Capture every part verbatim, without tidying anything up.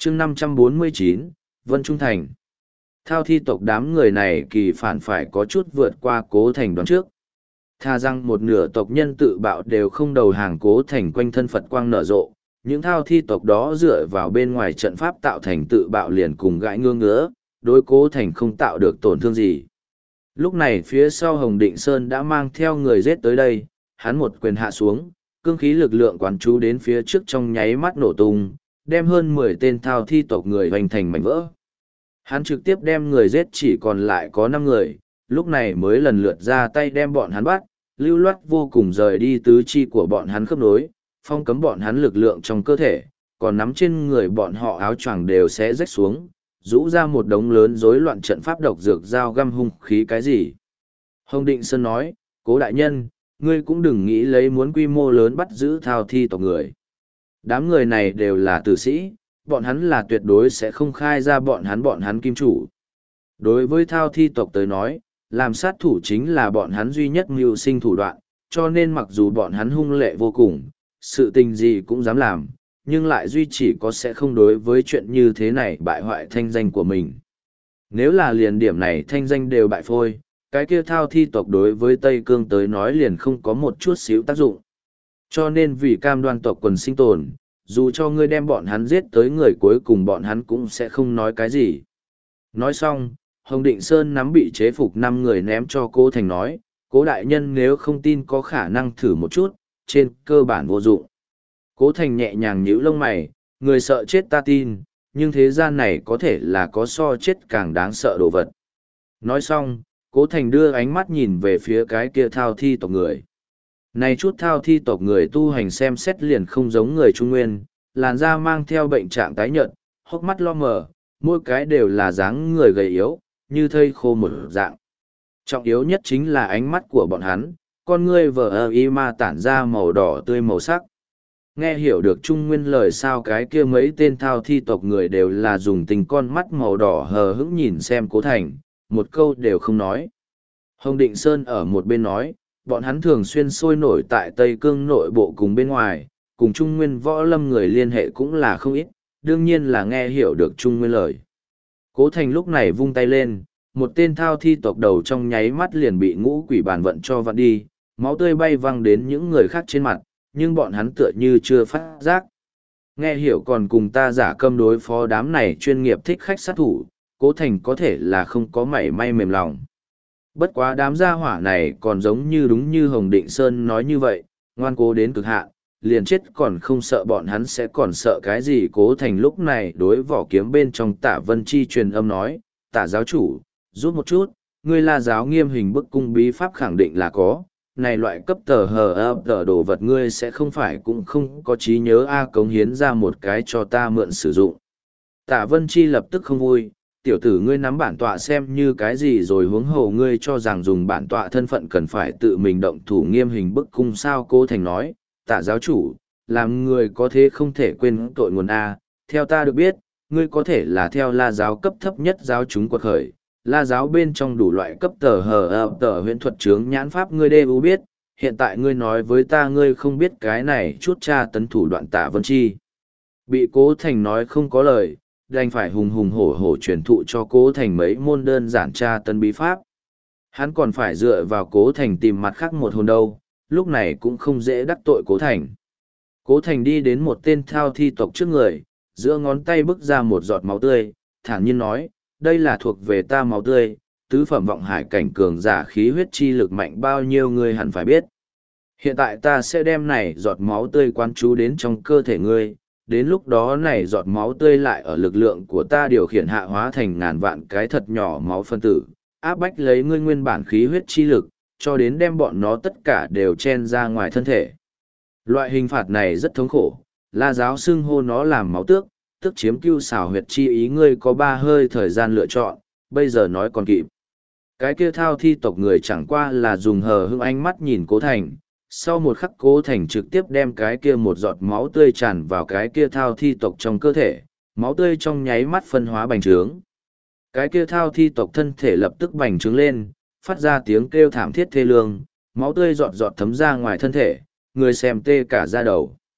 chương năm trăm bốn mươi chín, Vân Trung Thành. Thao thi tộc đám người này kỳ phản phải có chút vượt qua Cố Thành đoán trước. Tha rằng một nửa tộc nhân tự bạo đều không đầu hàng Cố Thành quanh thân Phật quang nở rộ, những thao thi tộc đó dựa vào bên ngoài trận pháp tạo thành tự bạo liền cùng gãi ngương ngứa, đối Cố Thành không tạo được tổn thương gì. Lúc này phía sau Hồng Định Sơn đã mang theo người giết tới đây, hắn một quyền hạ xuống, cương khí lực lượng quán chú đến phía trước trong nháy mắt nổ tung, đem hơn mười tên thao thi tộc người hoành thành mảnh vỡ. Hắn trực tiếp đem người giết chỉ còn lại có năm người, lúc này mới lần lượt ra tay đem bọn hắn bắt, lưu loát vô cùng rời đi tứ chi của bọn hắn khớp nối, phong cấm bọn hắn lực lượng trong cơ thể, còn nắm trên người bọn họ áo choàng đều sẽ rách xuống, rũ ra một đống lớn rối loạn trận pháp độc dược dao găm hung khí cái gì. Hồng Định Sơn nói, Cố đại nhân, ngươi cũng đừng nghĩ lấy muốn quy mô lớn bắt giữ thao thi tộc người. Đám người này đều là tử sĩ, bọn hắn là tuyệt đối sẽ không khai ra bọn hắn bọn hắn kim chủ. Đối với thao thi tộc tới nói, làm sát thủ chính là bọn hắn duy nhất mưu sinh thủ đoạn, cho nên mặc dù bọn hắn hung lệ vô cùng, sự tình gì cũng dám làm, nhưng lại duy chỉ có sẽ không đối với chuyện như thế này bại hoại thanh danh của mình. Nếu là liền điểm này thanh danh đều bại phôi, cái kia thao thi tộc đối với Tây Cương tới nói liền không có một chút xíu tác dụng. Cho nên vì cam đoan tộc quần sinh tồn, dù cho ngươi đem bọn hắn giết tới người cuối cùng bọn hắn cũng sẽ không nói cái gì. Nói xong, Hồng Định Sơn nắm bị chế phục năm người ném cho Cố Thành nói, Cố đại nhân nếu không tin có khả năng thử một chút, trên cơ bản vô dụng. Cố Thành nhẹ nhàng nhíu lông mày, người sợ chết ta tin, nhưng thế gian này có thể là có so chết càng đáng sợ đồ vật. Nói xong, Cố Thành đưa ánh mắt nhìn về phía cái kia thao thi tộc người. Này chút thao thi tộc người tu hành xem xét liền không giống người Trung Nguyên, làn da mang theo bệnh trạng tái nhợt, hốc mắt lo mờ, mỗi cái đều là dáng người gầy yếu, như thây khô một dạng. Trọng yếu nhất chính là ánh mắt của bọn hắn, con ngươi vờ ơ y ma tản ra màu đỏ tươi màu sắc. Nghe hiểu được Trung Nguyên lời sao cái kia mấy tên thao thi tộc người đều là dùng tình con mắt màu đỏ hờ hững nhìn xem Cố Thành, một câu đều không nói. Hồng Định Sơn ở một bên nói, bọn hắn thường xuyên sôi nổi tại Tây Cương nội bộ cùng bên ngoài, cùng Trung Nguyên võ lâm người liên hệ cũng là không ít, đương nhiên là nghe hiểu được Trung Nguyên lời. Cố Thành lúc này vung tay lên, một tên thao thi tộc đầu trong nháy mắt liền bị ngũ quỷ bàn vận cho vặn đi, máu tươi bay văng đến những người khác trên mặt, nhưng bọn hắn tựa như chưa phát giác. Nghe hiểu còn cùng ta giả câm đối phó đám này chuyên nghiệp thích khách sát thủ, Cố Thành có thể là không có mảy may mềm lòng. Bất quá đám gia hỏa này còn giống như đúng như Hồng Định Sơn nói như vậy, ngoan cố đến cực hạn, liền chết còn không sợ bọn hắn sẽ còn sợ cái gì. Cố Thành lúc này đối vỏ kiếm bên trong Tả Vân Chi truyền âm nói, Tả giáo chủ, giúp một chút, ngươi là giáo nghiêm hình bức cung bí pháp khẳng định là có, này loại cấp tờ hờ ập tờ đồ vật ngươi sẽ không phải cũng không có trí nhớ a cống hiến ra một cái cho ta mượn sử dụng. Tả Vân Chi lập tức không vui, tiểu tử ngươi nắm bản tọa xem như cái gì rồi huống hồ ngươi cho rằng dùng bản tọa thân phận cần phải tự mình động thủ nghiêm hình bức cung sao. Cố Thành nói, Tả giáo chủ, làm người có thế không thể quên tội nguồn A, theo ta được biết, ngươi có thể là theo La giáo cấp thấp nhất giáo chúng quật khởi, La giáo bên trong đủ loại cấp tờ hờ ập tờ huyễn thuật chướng nhãn pháp ngươi đê u biết, hiện tại ngươi nói với ta ngươi không biết cái này chút tra tấn thủ đoạn. Tả Vân Chi bị Cố Thành nói không có lời, đành phải hùng hùng hổ hổ truyền thụ cho Cố Thành mấy môn đơn giản tra tấn bí pháp. Hắn còn phải dựa vào Cố Thành tìm mặt khác một hồn đâu, lúc này cũng không dễ đắc tội Cố Thành. Cố Thành đi đến một tên thao thi tộc trước người, giữa ngón tay bức ra một giọt máu tươi, thản nhiên nói, đây là thuộc về ta máu tươi, tứ phẩm vọng hải cảnh cường giả khí huyết chi lực mạnh bao nhiêu ngươi hẳn phải biết. Hiện tại ta sẽ đem này giọt máu tươi quán chú đến trong cơ thể ngươi, đến lúc đó này giọt máu tươi lại ở lực lượng của ta điều khiển hạ hóa thành ngàn vạn cái thật nhỏ máu phân tử, áp bách lấy ngươi nguyên bản khí huyết chi lực, cho đến đem bọn nó tất cả đều chen ra ngoài thân thể. Loại hình phạt này rất thống khổ, La giáo xưng hô nó làm máu tước, tức chiếm cưu xảo huyệt chi ý ngươi có ba hơi thời gian lựa chọn, bây giờ nói còn kịp. Cái kia thao thi tộc người chẳng qua là dùng hờ hững ánh mắt nhìn Cố Thành, sau một khắc Cố Thành trực tiếp đem cái kia một giọt máu tươi tràn vào cái kia thao thi tộc trong cơ thể, máu tươi trong nháy mắt phân hóa bành trướng. Cái kia thao thi tộc thân thể lập tức bành trướng lên, phát ra tiếng kêu thảm thiết thê lương, máu tươi giọt giọt thấm ra ngoài thân thể, người xem tê cả da đầu.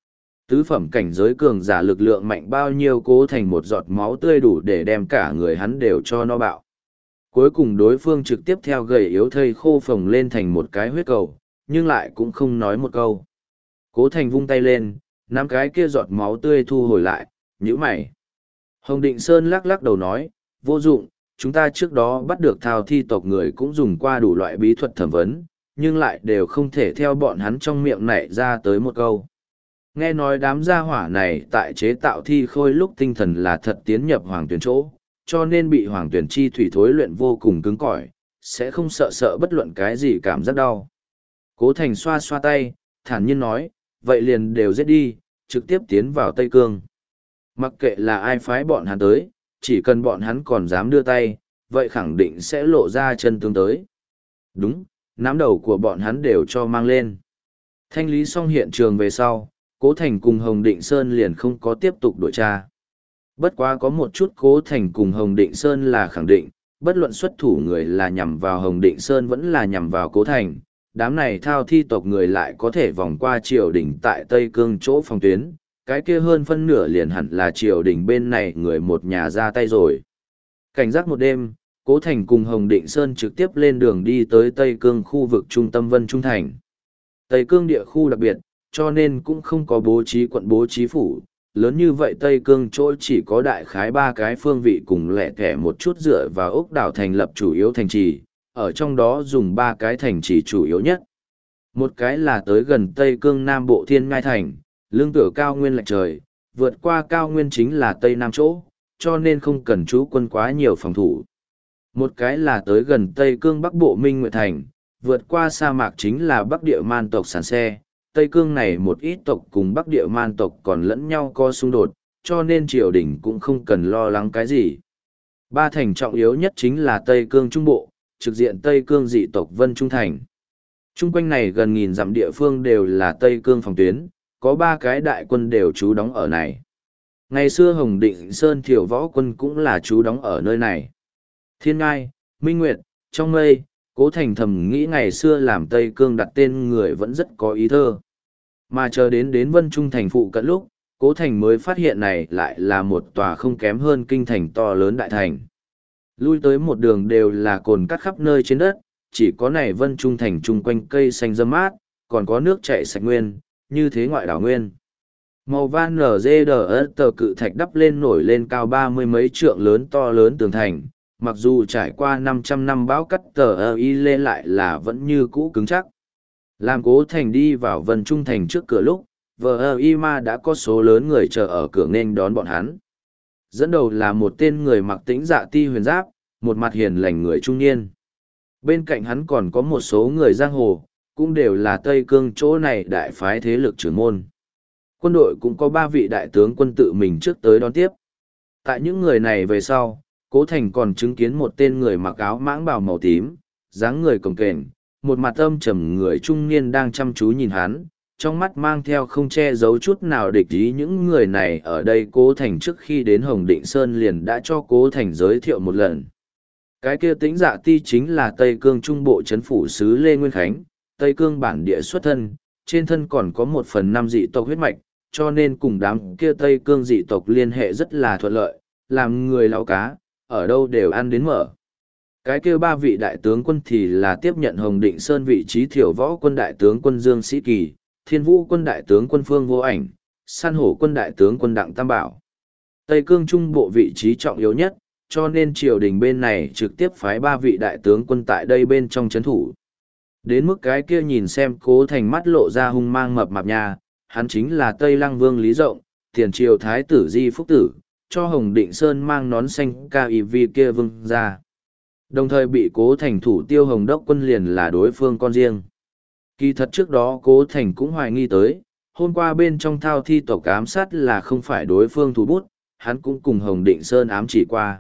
Tứ phẩm cảnh giới cường giả lực lượng mạnh bao nhiêu cố thành một giọt máu tươi đủ để đem cả người hắn đều cho nó bạo. Cuối cùng đối phương trực tiếp theo gầy yếu thây khô phồng lên thành một cái huyết cầu, nhưng lại cũng không nói một câu. Cố thành vung tay lên, nắm cái kia giọt máu tươi thu hồi lại, nhíu mày. Hồng Định Sơn lắc lắc đầu nói, vô dụng, chúng ta trước đó bắt được thao thi tộc người cũng dùng qua đủ loại bí thuật thẩm vấn, nhưng lại đều không thể theo bọn hắn trong miệng nảy ra tới một câu. Nghe nói đám gia hỏa này tại chế tạo thi khôi lúc tinh thần là thật tiến nhập hoàng tuyển chỗ, cho nên bị hoàng tuyển chi thủy thối luyện vô cùng cứng cỏi, sẽ không sợ sợ bất luận cái gì cảm giác đau. Cố Thành xoa xoa tay, thản nhiên nói, vậy liền đều giết đi, trực tiếp tiến vào Tây Cương. Mặc kệ là ai phái bọn hắn tới, chỉ cần bọn hắn còn dám đưa tay, vậy khẳng định sẽ lộ ra chân tướng tới. Đúng, nắm đầu của bọn hắn đều cho mang lên. Thanh lý xong hiện trường về sau, Cố Thành cùng Hồng Định Sơn liền không có tiếp tục đổi tra. Bất quá có một chút Cố Thành cùng Hồng Định Sơn là khẳng định, bất luận xuất thủ người là nhằm vào Hồng Định Sơn vẫn là nhằm vào Cố Thành, đám này thao thi tộc người lại có thể vòng qua triều đình tại Tây Cương chỗ phòng tuyến, cái kia hơn phân nửa liền hẳn là triều đình bên này người một nhà ra tay rồi. Cảnh giác một đêm, Cố Thành cùng Hồng Định Sơn trực tiếp lên đường đi tới Tây Cương khu vực trung tâm Vân Trung Thành. Tây Cương địa khu đặc biệt, cho nên cũng không có bố trí quận bố trí phủ, lớn như vậy Tây Cương chỗ chỉ có đại khái ba cái phương vị cùng lẻ thẻ một chút dựa vào ốc đảo thành lập chủ yếu thành trì, ở trong đó dùng ba cái thành trì chủ yếu nhất. Một cái là tới gần Tây Cương Nam Bộ Thiên Ngai Thành, lương tựa cao nguyên lệch trời, vượt qua cao nguyên chính là Tây Nam chỗ, cho nên không cần chú quân quá nhiều phòng thủ. Một cái là tới gần Tây Cương Bắc Bộ Minh Nguyệt Thành, vượt qua sa mạc chính là Bắc Địa Man tộc sản xe. Tây Cương này một ít tộc cùng Bắc Địa Man tộc còn lẫn nhau có xung đột, cho nên triều đình cũng không cần lo lắng cái gì. Ba thành trọng yếu nhất chính là Tây Cương Trung Bộ, trực diện Tây Cương dị tộc Vân Trung Thành. Trung quanh này gần nghìn dặm địa phương đều là Tây Cương phòng tuyến, có ba cái đại quân đều trú đóng ở này. Ngày xưa Hồng Định Sơn Thiểu Võ quân cũng là trú đóng ở nơi này. Thiên Ngai, Minh Nguyệt, trong mây, Cố Thành thầm nghĩ ngày xưa làm Tây Cương đặt tên người vẫn rất có ý thơ. Mà chờ đến đến Vân Trung Thành phụ cận lúc, Cố Thành mới phát hiện này lại là một tòa không kém hơn kinh thành to lớn đại thành. Lui tới một đường đều là cồn cắt khắp nơi trên đất, chỉ có này Vân Trung Thành chung quanh cây xanh râm mát, còn có nước chảy sạch nguyên, như thế ngoại đảo nguyên. Màu van nở dê đờ tờ cự thạch đắp lên nổi lên cao ba mươi mấy trượng lớn to lớn tường thành, mặc dù trải qua năm trăm năm bão cắt tờ y lên lại là vẫn như cũ cứng chắc. Làm Cố Thành đi vào Vân Trung Thành trước cửa lúc, vờ y ma đã có số lớn người chờ ở cửa nên đón bọn hắn. Dẫn đầu là một tên người mặc tĩnh dạ ti huyền giáp, một mặt hiền lành người trung niên. Bên cạnh hắn còn có một số người giang hồ, cũng đều là Tây Cương chỗ này đại phái thế lực trưởng môn. Quân đội cũng có ba vị đại tướng quân tự mình trước tới đón tiếp. Tại những người này về sau, Cố Thành còn chứng kiến một tên người mặc áo mãng bào màu tím, dáng người cồng kềnh, một mặt âm trầm người trung niên đang chăm chú nhìn hắn, trong mắt mang theo không che giấu chút nào địch ý. Những người này ở đây Cố Thành trước khi đến Hồng Định Sơn liền đã cho Cố Thành giới thiệu một lần. Cái kia Tĩnh Dạ Ti chính là Tây Cương Trung Bộ Trấn Phủ Sứ Lê Nguyên Khánh, Tây Cương bản địa xuất thân, trên thân còn có một phần năm dị tộc huyết mạch, cho nên cùng đám kia Tây Cương dị tộc liên hệ rất là thuận lợi, làm người lão cá, ở đâu đều ăn đến mở. Cái kia ba vị đại tướng quân thì là tiếp nhận Hồng Định Sơn vị trí Thiểu Võ quân đại tướng quân Dương Sĩ Kỳ, Thiên Vũ quân đại tướng quân Phương Vô Ảnh, San Hổ quân đại tướng quân Đặng Tam Bảo. Tây Cương Trung Bộ vị trí trọng yếu nhất, cho nên triều đình bên này trực tiếp phái ba vị đại tướng quân tại đây bên trong chấn thủ. Đến mức cái kia nhìn xem Cố Thành mắt lộ ra hung mang mập mạp nha, hắn chính là Tây Lăng Vương Lý Rộng, tiền triều thái tử Di Phúc Tử, cho Hồng Định Sơn mang nón xanh ca y vi kia vương ra. Đồng thời bị Cố Thành thủ tiêu Hồng Đốc quân liền là đối phương con riêng. Kỳ thật trước đó Cố Thành cũng hoài nghi tới, hôm qua bên trong thao thi tộc ám sát là không phải đối phương thủ bút, hắn cũng cùng Hồng Định Sơn ám chỉ qua.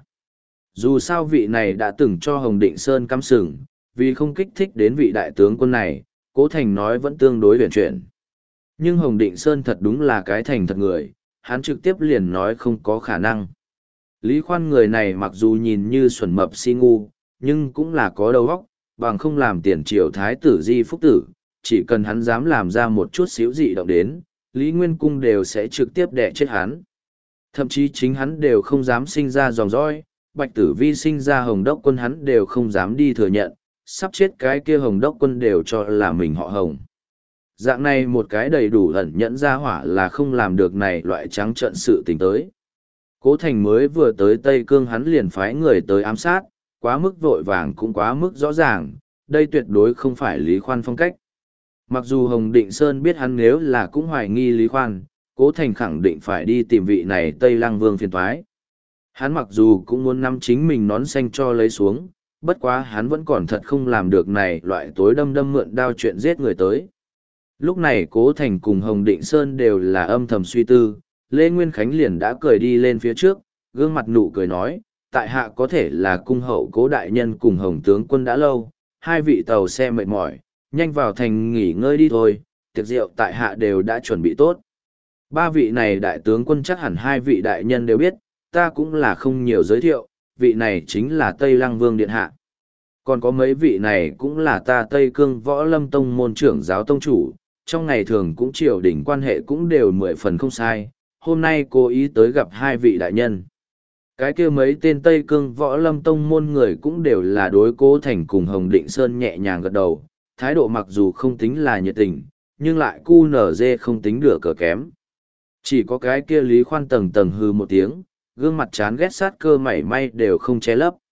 Dù sao vị này đã từng cho Hồng Định Sơn cắm sừng, vì không kích thích đến vị đại tướng quân này, Cố Thành nói vẫn tương đối huyền chuyển. Nhưng Hồng Định Sơn thật đúng là cái thành thật người, hắn trực tiếp liền nói không có khả năng. Lý Khoan người này mặc dù nhìn như xuẩn mập si ngu, nhưng cũng là có đầu óc, bằng không làm tiền triều thái tử Di Phúc Tử, chỉ cần hắn dám làm ra một chút xíu dị động đến, Lý Nguyên Cung đều sẽ trực tiếp đẻ chết hắn. Thậm chí chính hắn đều không dám sinh ra dòng dõi, Bạch Tử Vi sinh ra Hồng Đốc Quân hắn đều không dám đi thừa nhận, sắp chết cái kia Hồng Đốc Quân đều cho là mình họ Hồng. Dạng này một cái đầy đủ ẩn nhẫn ra hỏa là không làm được này loại trắng trợn sự tình tới. Cố Thành mới vừa tới Tây Cương hắn liền phái người tới ám sát, quá mức vội vàng cũng quá mức rõ ràng, đây tuyệt đối không phải Lý Khoan phong cách. Mặc dù Hồng Định Sơn biết hắn nếu là cũng hoài nghi Lý Khoan, Cố Thành khẳng định phải đi tìm vị này Tây Lăng Vương phiền thoái. Hắn mặc dù cũng muốn nắm chính mình nón xanh cho lấy xuống, bất quá hắn vẫn còn thật không làm được này loại tối đâm đâm mượn đao chuyện giết người tới. Lúc này Cố Thành cùng Hồng Định Sơn đều là âm thầm suy tư, Lê Nguyên Khánh liền đã cười đi lên phía trước, gương mặt nụ cười nói, tại hạ có thể là cung hậu Cố đại nhân cùng Hồng tướng quân đã lâu, hai vị tàu xe mệt mỏi, nhanh vào thành nghỉ ngơi đi thôi, tiệc rượu tại hạ đều đã chuẩn bị tốt. Ba vị này đại tướng quân chắc hẳn hai vị đại nhân đều biết, ta cũng là không nhiều giới thiệu, vị này chính là Tây Lăng Vương Điện Hạ. Còn có mấy vị này cũng là ta Tây Cương Võ Lâm Tông môn trưởng giáo tông chủ, trong ngày thường cũng triều đình quan hệ cũng đều mười phần không sai, hôm nay cố ý tới gặp hai vị đại nhân. Cái kia mấy tên Tây Cương Võ Lâm Tông môn người cũng đều là đối Cố Thành cùng Hồng Định Sơn nhẹ nhàng gật đầu, thái độ mặc dù không tính là nhiệt tình, nhưng lại cu nở dê không tính được cờ kém. Chỉ có cái kia Lý Khoan tầng tầng hư một tiếng, gương mặt chán ghét sát cơ mảy may đều không che lấp.